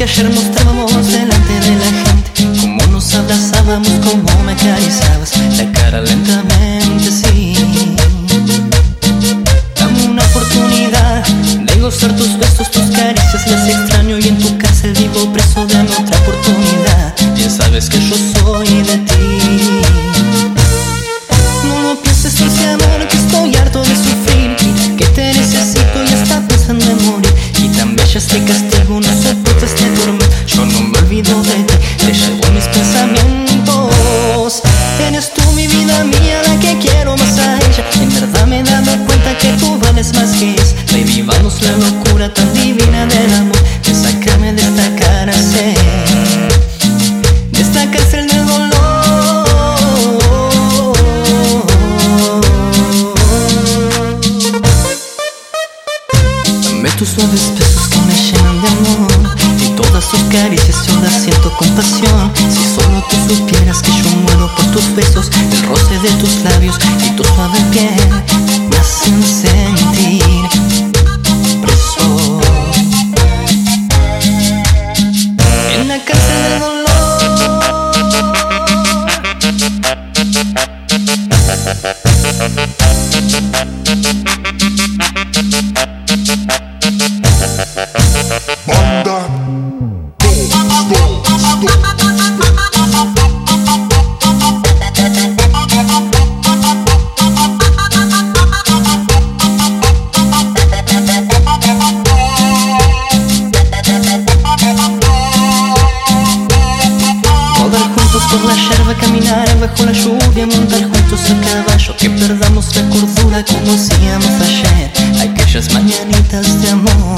que ayer mostrábamos delante de la gente, cómo nos abrazábamos, cómo me acariciabas la cara lentamente, sí. Dame una oportunidad de gozar tus besos, tus caricias, las extraño y en tu cárcel vivo preso. Dame otra oportunidad, bien sabes que yo soy de ti. No lo pienses, dulce amor, que estoy harto de sufrir. Mira que te necesito y hasta pensando en morir. Y tan bella este castigo, no soporto este tormento. Yo no me olvido de ti, te llevo en mis pensamientos. Eres tú mi vida mía, la que quiero más a ella. En verdad me he dado cuenta que tú vales más que es. Revivamos la locura tan divina del amor. De sacarme de esta cárcel, de esta cárcel del dolor. Dame tus suaves besos que me llenan de amor, y todas tus caricias yo las siento con pasión. Si solo tú supieras que yo muero por tus besos, el roce de tus labios y tu suave piel me hacen sentir preso en la cárcel del dolor. Banda por la yerba, caminar bajo la lluvia, montar juntos a caballo, que perdamos la cordura como hacíamos ayer, aquellas mañanitas de amor.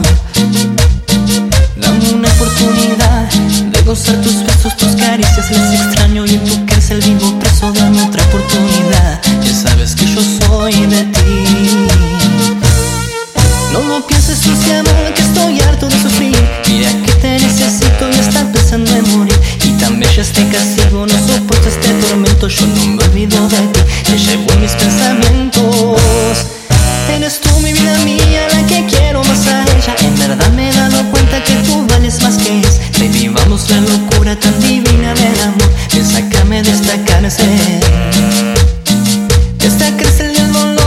Dame una oportunidad de gozar tus besos, tus caricias, las extraño y en tu cárcel vivo preso. Dame otra oportunidad, ya sabes que yo soy de ti. No lo pienses, dulce amor, que estoy harto de sufrir. Mira que te necesito y hasta pensando en morir. Y tan bella este castigo, no soporto este tormento. Yo no me olvido de ti, te llevo en mis pensamientos. Eres tú mi vida mía, la que quiero más a ella. En verdad me he dado cuenta que tú vales más que es. Revivamos la locura tan divina del amor. Ven, sácame de esta cárcel, de esta cárcel del dolor.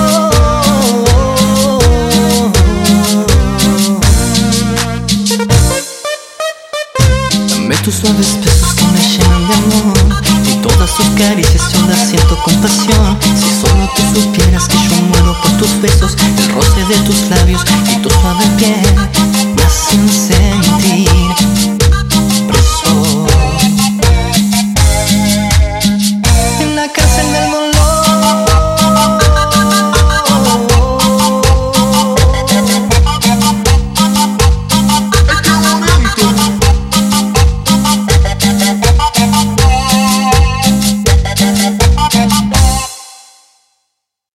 Dame tus suaves besos que me llenan de amor, y todas tus caricias yo las siento con pasión. Si solo tú supieras que yo muero por tus besos, el roce de tus labios y tu suave piel me hacen sentir